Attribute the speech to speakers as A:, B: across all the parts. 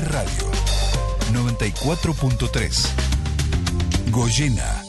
A: iRadio 94.3 Goyena.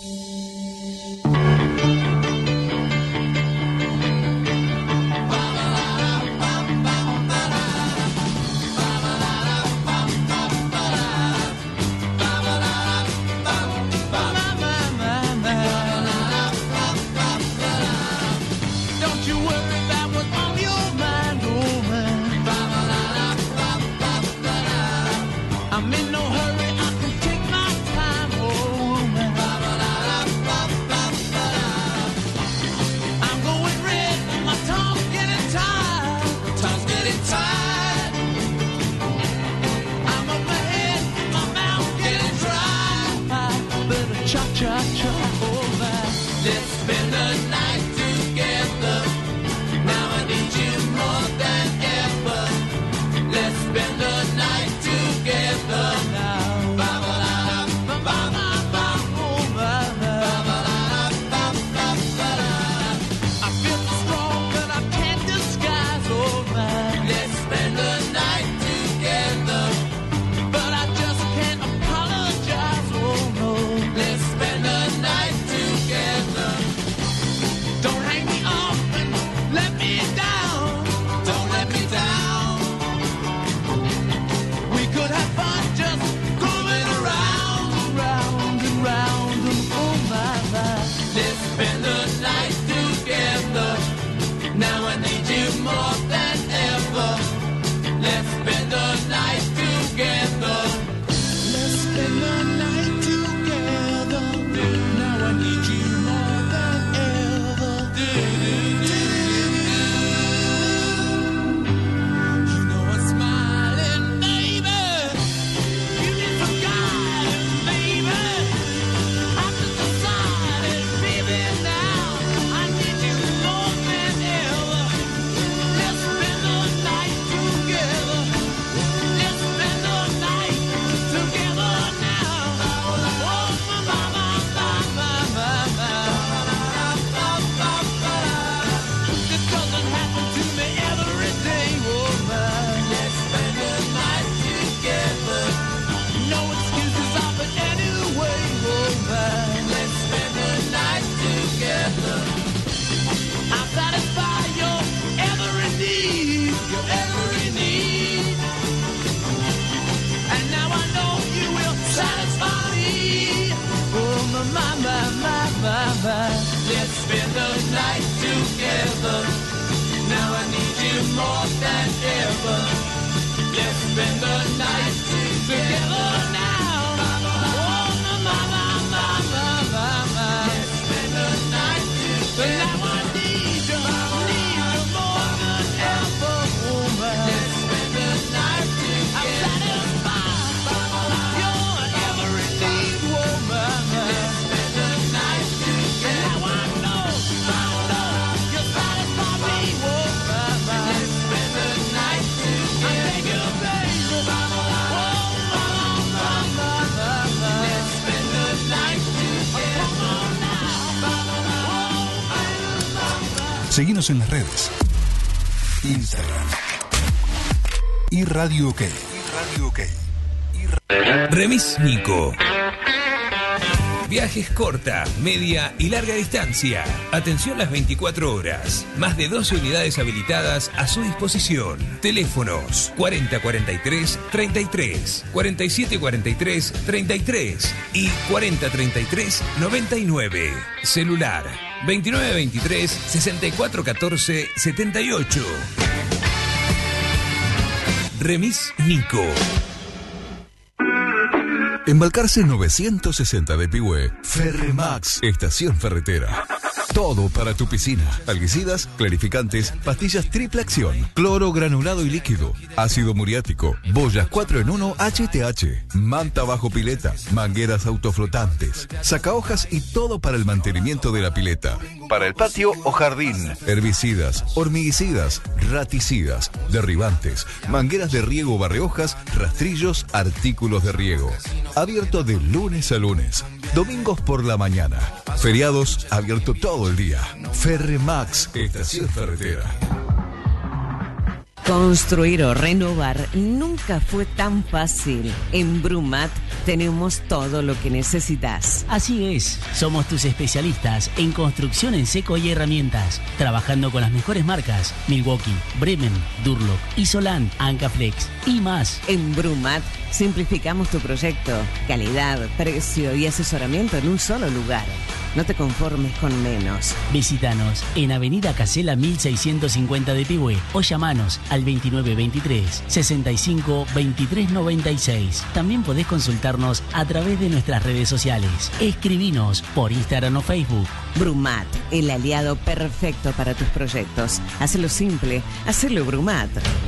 A: Seguinos en las redes. Instagram. iRadio OK. iRadio OK.
B: Remis Nico. Viajes corta, media y larga distancia. Atención las 24 horas. Más de 12 unidades habilitadas a su disposición. Teléfonos 4043-33, 4743-33 y 4033-99. Celular 2923-6414-78. Remis Nico.
A: Embarcarse 960 de Pihue. Ferremax, estación ferretera. Todo para tu piscina. Algicidas, clarificantes, pastillas triple acción, cloro granulado y líquido, ácido muriático, boyas 4 en 1 HTH, manta bajo pileta, mangueras autoflotantes, sacahojas y todo para el mantenimiento de la pileta. Para el patio o jardín. Herbicidas, hormiguicidas, raticidas, derribantes, mangueras de riego barrehojas, rastrillos, artículos de riego. Abierto de lunes a lunes. Domingos por la mañana. Feriados abierto todo el día. Ferremax, estación ferretera.
C: Construir o renovar nunca fue tan fácil. En Brumat tenemos todo lo que necesitas.
D: Así es, somos tus especialistas en construcción en seco y herramientas, trabajando con las mejores marcas: Milwaukee, Bremen, Durlock, Isolant, Ancaflex y más.
C: En Brumat simplificamos tu proyecto, calidad, precio y asesoramiento en un solo lugar. No te conformes con menos.
D: Visítanos en Avenida Casela 1650 de Pihue o llamanos al 2923 65 23 96. También podés consultarnos a través de nuestras redes sociales. Escribinos por Instagram o Facebook.
C: Brumat, el aliado perfecto para tus proyectos. Hacelo simple, hacelo Brumat.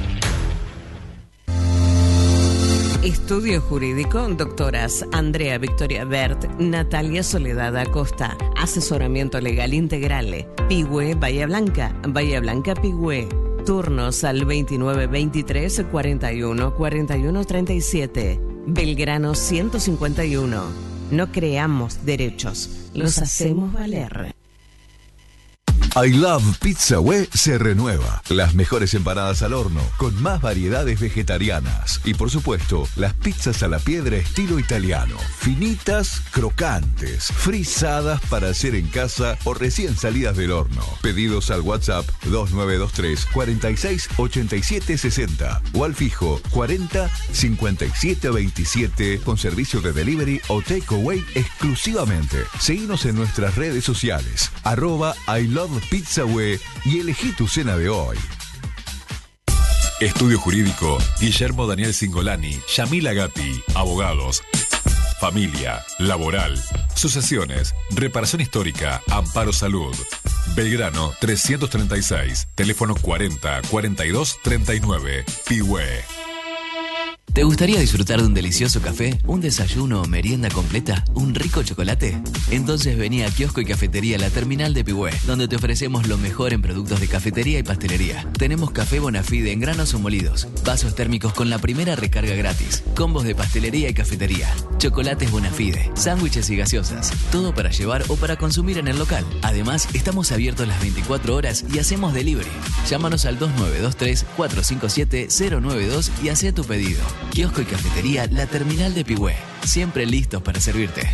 C: Estudio Jurídico, doctoras Andrea Victoria Bert, Natalia Soledad Acosta. Asesoramiento legal integral. Pihue, Bahía Blanca Pihue. Turnos al 2923 41 41 37. Belgrano 151. No creamos derechos, los hacemos valer.
A: I Love Pizza Hue se renueva. Las mejores empanadas al horno, con más variedades vegetarianas. Y por supuesto, las pizzas a la piedra estilo italiano. Finitas, crocantes, frisadas para hacer en casa o recién salidas del horno. Pedidos al WhatsApp 2923 46 87 60 o al fijo 40 57 27 con servicio de delivery o takeaway exclusivamente. Seguinos en nuestras redes sociales, @I Love Pizza Hue y elegí tu cena de hoy.
E: Estudio Jurídico Guillermo Daniel Cingolani, Yamila Gatti, abogados. Familia, laboral, sucesiones, reparación histórica, amparo salud. Belgrano 336, teléfono 40 42 39, Pihue.
F: ¿Te gustaría disfrutar de un delicioso café, un desayuno o merienda completa, un rico chocolate? Entonces vení a Kiosco y Cafetería La Terminal de Pihue, donde te ofrecemos lo mejor en productos de cafetería y pastelería. Tenemos café Bonafide en granos o molidos, vasos térmicos con la primera recarga gratis, combos de pastelería y cafetería, chocolates Bonafide, sándwiches y gaseosas, todo para llevar o para consumir en el local. Además, estamos abiertos las 24 horas y hacemos delivery. Llámanos al 2923 457 092 y hacé tu pedido. Kiosco y Cafetería La Terminal de Pihue, siempre listos para servirte.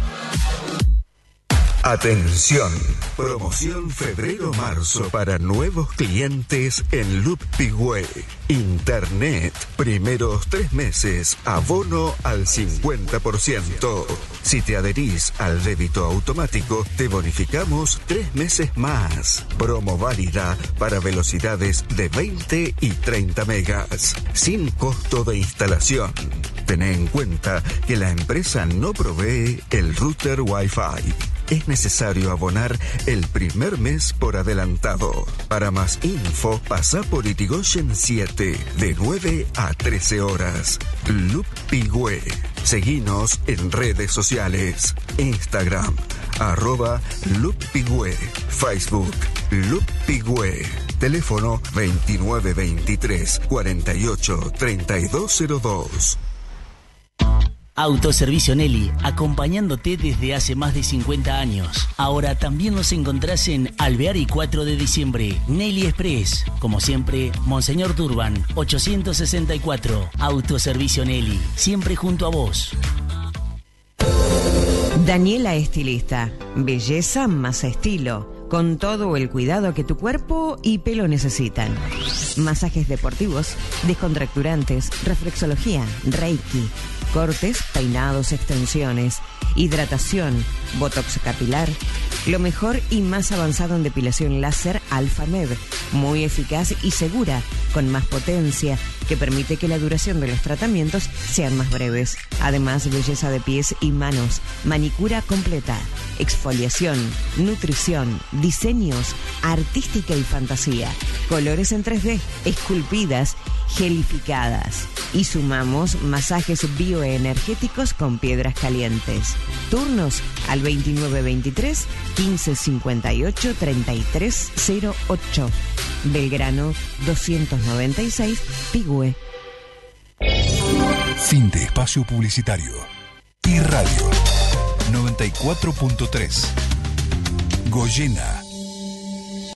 G: Atención, promoción febrero-marzo para nuevos clientes en Loop Pihue. Internet, primeros 3 meses, abono al 50%. Si te adherís al débito automático, te bonificamos 3 meses más. Promo válida para velocidades de 20 y 30 megas, sin costo de instalación. Ten en cuenta que la empresa no provee el router Wi-Fi. Es necesario abonar el primer mes por adelantado. Para más info, pasa por Irigoyen 7, de 9 a 13 horas. Loop Pihue. Seguinos en redes sociales. Instagram, @Loop Pihue. Facebook, Loop Pihue. Teléfono 2923 48 3202.
D: Autoservicio Nelly, acompañándote desde hace más de 50 años. Ahora también nos encontrás en Alvear y 4 de diciembre. Nelly Express. Como siempre, Monseñor Turban, 864. Autoservicio Nelly, siempre junto a vos.
C: Daniela Estilista. Belleza más estilo, con todo el cuidado que tu cuerpo y pelo necesitan. Masajes deportivos, descontracturantes, reflexología, reiki, cortes, peinados, extensiones, hidratación, botox capilar, lo mejor y más avanzado en depilación láser Alphamed, muy eficaz y segura, con más potencia, que permite que la duración de los tratamientos sean más breves. Además, belleza de pies y manos, manicura completa, exfoliación, nutrición, diseños, artística y fantasía, colores en 3D, esculpidas, gelificadas. Y sumamos masajes bioenergéticos con piedras calientes. Turnos al 2923 1558 3308. Belgrano 296, Pihue.
A: Fin de espacio publicitario. Y Radio 94.3. Goyena